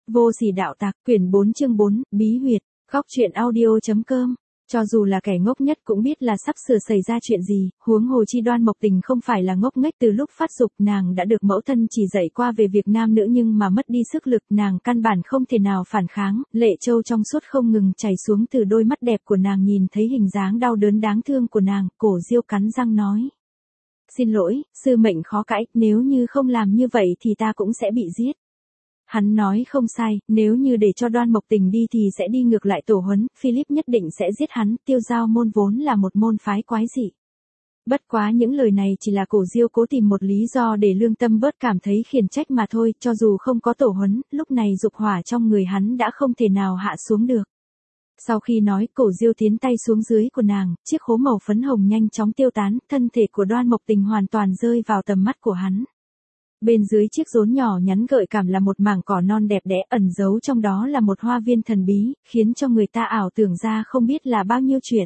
Vô sỉ đạo tặc, quyển 4 chương 4, bí huyệt, góc truyện audio.com. Cho dù là kẻ ngốc nhất cũng biết là sắp sửa xảy ra chuyện gì, huống hồ chi Đoan Mộc Tình không phải là ngốc nghếch từ lúc phát dục, nàng đã được mẫu thân chỉ dạy qua về việc nam nữ nhưng mà mất đi sức lực, nàng căn bản không thể nào phản kháng, lệ châu trong suốt không ngừng chảy xuống từ đôi mắt đẹp của nàng. Nhìn thấy hình dáng đau đớn đáng thương của nàng, Cổ Diêu cắn răng nói. Xin lỗi, sư mệnh khó cãi, nếu như không làm như vậy thì ta cũng sẽ bị giết. Hắn nói không sai, nếu như để cho Đoan Mộc Tình đi thì sẽ đi ngược lại tổ huấn, Philip nhất định sẽ giết hắn, Tiêu Giao môn vốn là một môn phái quái dị. Bất quá những lời này chỉ là Cổ Diêu cố tìm một lý do để lương tâm bớt cảm thấy khiển trách mà thôi, cho dù không có tổ huấn, lúc này dục hỏa trong người hắn đã không thể nào hạ xuống được. Sau khi nói, Cổ Diêu tiến tay xuống dưới của nàng, chiếc khố màu phấn hồng nhanh chóng tiêu tán, thân thể của Đoan Mộc Tình hoàn toàn rơi vào tầm mắt của hắn. Bên dưới chiếc rốn nhỏ nhắn gợi cảm là một mảng cỏ non đẹp đẽ, ẩn giấu trong đó là một hoa viên thần bí, khiến cho người ta ảo tưởng ra không biết là bao nhiêu chuyện.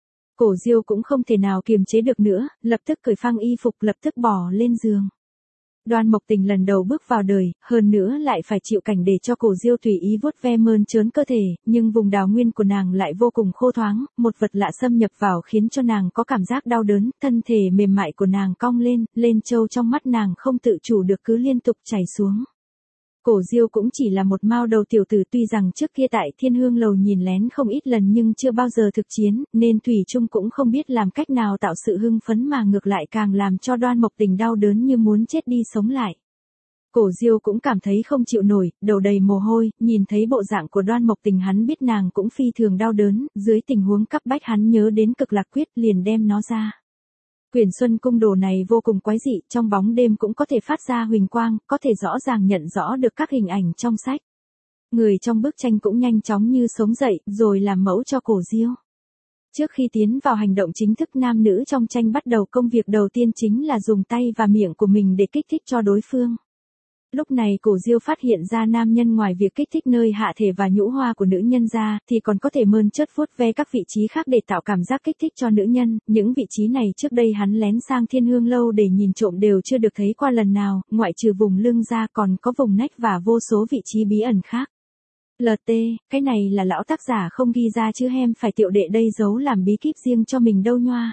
Cổ Diêu cũng không thể nào kiềm chế được nữa, lập tức cởi phăng y phục, lập tức bỏ lên giường. Đoan Mộc Tình lần đầu bước vào đời, hơn nữa lại phải chịu cảnh để cho Cổ Diêu tùy ý vuốt ve mơn trớn cơ thể, nhưng vùng đào nguyên của nàng lại vô cùng khô thoáng, một vật lạ xâm nhập vào khiến cho nàng có cảm giác đau đớn, thân thể mềm mại của nàng cong lên trâu trong mắt nàng không tự chủ được cứ liên tục chảy xuống. Cổ Diêu cũng chỉ là một mao đầu tiểu tử, tuy rằng trước kia tại Thiên Hương lầu nhìn lén không ít lần nhưng chưa bao giờ thực chiến, nên thủy chung cũng không biết làm cách nào tạo sự hưng phấn mà ngược lại càng làm cho Đoan Mộc Tình đau đớn như muốn chết đi sống lại. Cổ Diêu cũng cảm thấy không chịu nổi, đầu đầy mồ hôi, nhìn thấy bộ dạng của Đoan Mộc Tình hắn biết nàng cũng phi thường đau đớn, dưới tình huống cấp bách hắn nhớ đến Cực Lạc Quyết liền đem nó ra. Quyển Xuân Cung đồ này vô cùng quái dị, trong bóng đêm cũng có thể phát ra huỳnh quang, có thể rõ ràng nhận rõ được các hình ảnh trong sách. Người trong bức tranh cũng nhanh chóng như sống dậy, rồi làm mẫu cho Cổ Diêu. Trước khi tiến vào hành động chính thức, nam nữ trong tranh bắt đầu công việc đầu tiên chính là dùng tay và miệng của mình để kích thích cho đối phương. Lúc này Cổ Diêu phát hiện ra nam nhân ngoài việc kích thích nơi hạ thể và nhũ hoa của nữ nhân ra, thì còn có thể mơn trớt vuốt ve các vị trí khác để tạo cảm giác kích thích cho nữ nhân. Những vị trí này trước đây hắn lén sang Thiên Hương lâu để nhìn trộm đều chưa được thấy qua lần nào, ngoại trừ vùng lưng ra còn có vùng nách và vô số vị trí bí ẩn khác. LT, cái này là lão tác giả không ghi ra chứ hem phải tiểu đệ đây giấu làm bí kíp riêng cho mình đâu nhoa.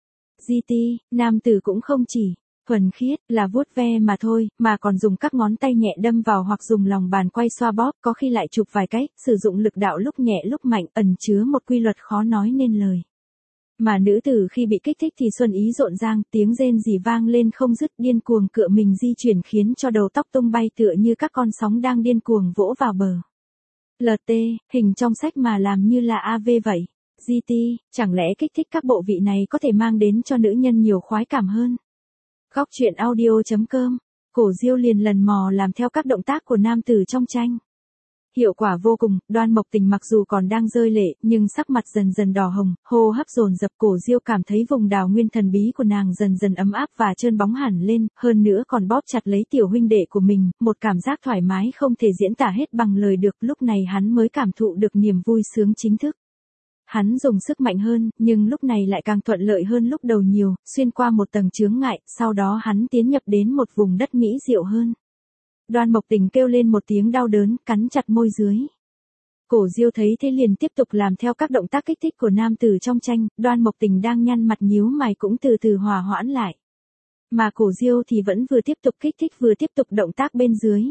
GT, nam tử cũng không chỉ thuần khiết là vuốt ve mà thôi, mà còn dùng các ngón tay nhẹ đâm vào hoặc dùng lòng bàn quay xoa bóp, có khi lại chụp vài cái, sử dụng lực đạo lúc nhẹ lúc mạnh, ẩn chứa một quy luật khó nói nên lời. Mà nữ tử khi bị kích thích thì xuân ý rộn ràng, tiếng rên rỉ vang lên không dứt, điên cuồng cựa mình di chuyển khiến cho đầu tóc tung bay tựa như các con sóng đang điên cuồng vỗ vào bờ. LT, hình trong sách mà làm như là AV vậy. GT, chẳng lẽ kích thích các bộ vị này có thể mang đến cho nữ nhân nhiều khoái cảm hơn? Góc truyện audio.com. Cổ Diêu liền lần mò làm theo các động tác của nam tử trong tranh. Hiệu quả vô cùng, Đoan Mộc Tình mặc dù còn đang rơi lệ, nhưng sắc mặt dần dần đỏ hồng, hô hấp dồn dập. Cổ Diêu cảm thấy vùng đào nguyên thần bí của nàng dần dần ấm áp và trơn bóng hẳn lên, hơn nữa còn bóp chặt lấy tiểu huynh đệ của mình, một cảm giác thoải mái không thể diễn tả hết bằng lời được. Lúc này hắn mới cảm thụ được niềm vui sướng chính thức. Hắn dùng sức mạnh hơn, nhưng lúc này lại càng thuận lợi hơn lúc đầu nhiều, xuyên qua một tầng chướng ngại, sau đó hắn tiến nhập đến một vùng đất mỹ diệu hơn. Đoan Mộc Tình kêu lên một tiếng đau đớn, cắn chặt môi dưới. Cổ Diêu thấy thế liền tiếp tục làm theo các động tác kích thích của nam tử trong tranh, Đoan Mộc Tình đang nhăn mặt nhíu mày cũng từ từ hòa hoãn lại. Mà Cổ Diêu thì vẫn vừa tiếp tục kích thích vừa tiếp tục động tác bên dưới.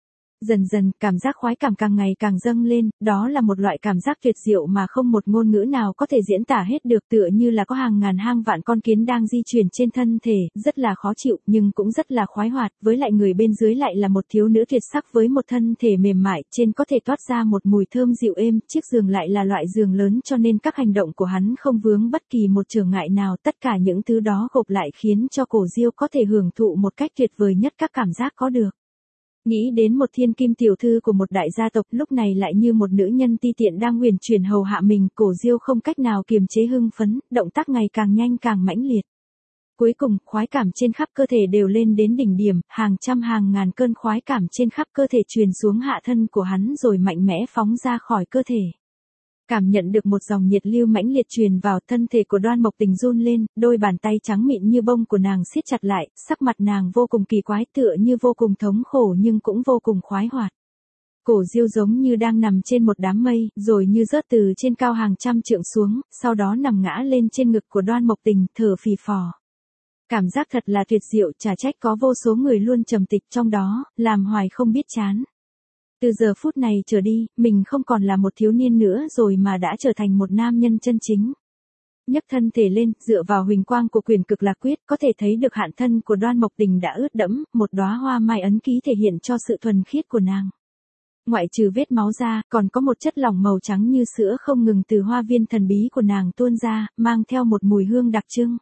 Dần dần, cảm giác khoái cảm càng ngày càng dâng lên, đó là một loại cảm giác tuyệt diệu mà không một ngôn ngữ nào có thể diễn tả hết được, tựa như là có hàng ngàn hang vạn con kiến đang di chuyển trên thân thể, rất là khó chịu, nhưng cũng rất là khoái hoạt, với lại người bên dưới lại là một thiếu nữ tuyệt sắc với một thân thể mềm mại, trên có thể toát ra một mùi thơm dịu êm, chiếc giường lại là loại giường lớn cho nên các hành động của hắn không vướng bất kỳ một chướng ngại nào, tất cả những thứ đó gộp lại khiến cho Cổ Diêu có thể hưởng thụ một cách tuyệt vời nhất các cảm giác có được. Nghĩ đến một thiên kim tiểu thư của một đại gia tộc lúc này lại như một nữ nhân ti tiện đang uyển chuyển hầu hạ mình, Cổ Diêu không cách nào kiềm chế hưng phấn, động tác ngày càng nhanh càng mãnh liệt. Cuối cùng, khoái cảm trên khắp cơ thể đều lên đến đỉnh điểm, hàng trăm hàng ngàn cơn khoái cảm trên khắp cơ thể truyền xuống hạ thân của hắn rồi mạnh mẽ phóng ra khỏi cơ thể. Cảm nhận được một dòng nhiệt lưu mãnh liệt truyền vào, thân thể của Đoan Mộc Tình run lên, đôi bàn tay trắng mịn như bông của nàng siết chặt lại, sắc mặt nàng vô cùng kỳ quái, tựa như vô cùng thống khổ nhưng cũng vô cùng khoái hoạt. Cổ Diêu giống như đang nằm trên một đám mây, rồi như rớt từ trên cao hàng trăm trượng xuống, sau đó nằm ngã lên trên ngực của Đoan Mộc Tình, thở phì phò. Cảm giác thật là tuyệt diệu, chả trách có vô số người luôn trầm tịch trong đó, làm hoài không biết chán. Từ giờ phút này trở đi, mình không còn là một thiếu niên nữa rồi mà đã trở thành một nam nhân chân chính. Nhấc thân thể lên, dựa vào huỳnh quang của quyền cực lạc quyết, có thể thấy được hạn thân của Đoan Mộc Tình đã ướt đẫm, một đóa hoa mai ấn ký thể hiện cho sự thuần khiết của nàng. Ngoại trừ vết máu ra, còn có một chất lỏng màu trắng như sữa không ngừng từ hoa viên thần bí của nàng tuôn ra, mang theo một mùi hương đặc trưng.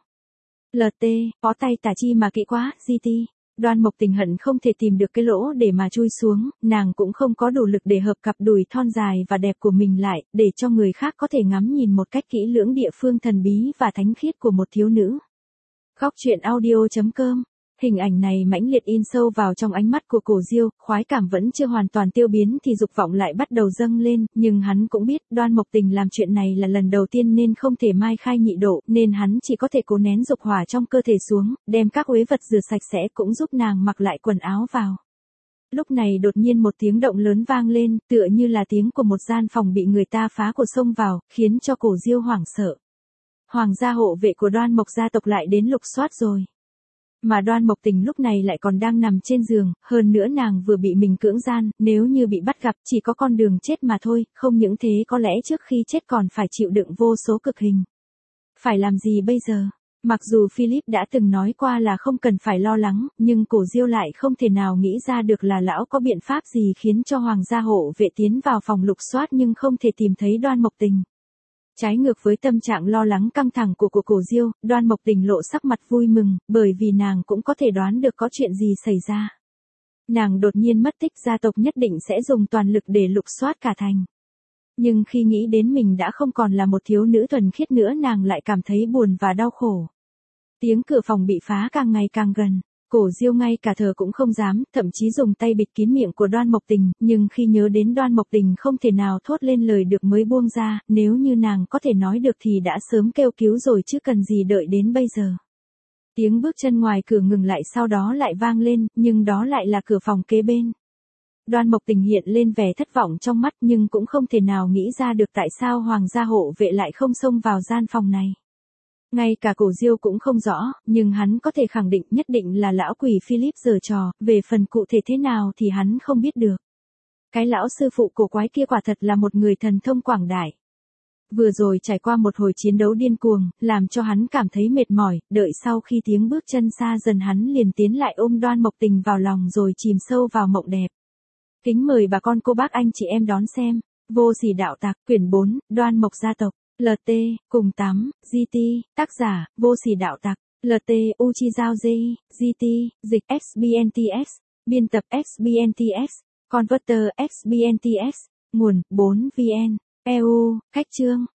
LT, bó tay tả chi mà kỹ quá, GT. Đoan Mộc Tình hận không thể tìm được cái lỗ để mà chui xuống, nàng cũng không có đủ lực để hợp cặp đùi thon dài và đẹp của mình lại, để cho người khác có thể ngắm nhìn một cách kỹ lưỡng địa phương thần bí và thánh khiết của một thiếu nữ. Góc truyện audio.com. Hình ảnh này mãnh liệt in sâu vào trong ánh mắt của Cổ Diêu, khoái cảm vẫn chưa hoàn toàn tiêu biến thì dục vọng lại bắt đầu dâng lên, nhưng hắn cũng biết Đoan Mộc Tình làm chuyện này là lần đầu tiên nên không thể mai khai nhị độ, nên hắn chỉ có thể cố nén dục hỏa trong cơ thể xuống, đem các uế vật rửa sạch sẽ cũng giúp nàng mặc lại quần áo vào. Lúc này đột nhiên một tiếng động lớn vang lên, tựa như là tiếng của một gian phòng bị người ta phá của xông vào, khiến cho Cổ Diêu hoảng sợ. Hoàng gia hộ vệ của Đoan Mộc gia tộc lại đến lục soát rồi. Mà Đoan Mộc Tình lúc này lại còn đang nằm trên giường, hơn nữa nàng vừa bị mình cưỡng gian, nếu như bị bắt gặp chỉ có con đường chết mà thôi, không những thế có lẽ trước khi chết còn phải chịu đựng vô số cực hình. Phải làm gì bây giờ? Mặc dù Philip đã từng nói qua là không cần phải lo lắng, nhưng Cổ Diêu lại không thể nào nghĩ ra được là lão có biện pháp gì khiến cho Hoàng gia hộ vệ tiến vào phòng lục soát nhưng không thể tìm thấy Đoan Mộc Tình. Trái ngược với tâm trạng lo lắng căng thẳng của Cổ Diêu, Đoan Mộc Tình lộ sắc mặt vui mừng, bởi vì nàng cũng có thể đoán được có chuyện gì xảy ra. Nàng đột nhiên mất tích, gia tộc nhất định sẽ dùng toàn lực để lục soát cả thành. Nhưng khi nghĩ đến mình đã không còn là một thiếu nữ thuần khiết nữa, nàng lại cảm thấy buồn và đau khổ. Tiếng cửa phòng bị phá càng ngày càng gần. Cổ Diêu ngay cả thở cũng không dám, thậm chí dùng tay bịt kín miệng của Đoan Mộc Tình, nhưng khi nhớ đến Đoan Mộc Tình không thể nào thốt lên lời được mới buông ra, nếu như nàng có thể nói được thì đã sớm kêu cứu rồi chứ cần gì đợi đến bây giờ. Tiếng bước chân ngoài cửa ngừng lại sau đó lại vang lên, nhưng đó lại là cửa phòng kế bên. Đoan Mộc Tình hiện lên vẻ thất vọng trong mắt nhưng cũng không thể nào nghĩ ra được tại sao Hoàng gia hộ vệ lại không xông vào gian phòng này. Ngay cả Cổ Diêu cũng không rõ, nhưng hắn có thể khẳng định nhất định là lão quỷ Philip giở trò, về phần cụ thể thế nào thì hắn không biết được. Cái lão sư phụ cổ quái kia quả thật là một người thần thông quảng đại. Vừa rồi trải qua một hồi chiến đấu điên cuồng, làm cho hắn cảm thấy mệt mỏi, đợi sau khi tiếng bước chân xa dần hắn liền tiến lại ôm Đoan Mộc Tình vào lòng rồi chìm sâu vào mộng đẹp. Kính mời bà con cô bác anh chị em đón xem, Vô Sỉ Đạo Tặc, quyển 4, Đoan Mộc gia tộc. LT, cùng tắm, GT, tác giả, Vô Sỉ Đạo Tặc, LT, Uchizao J, GT, dịch XBNTS, biên tập XBNTS, converter XBNTS, nguồn, 4VN, EU, cách chương,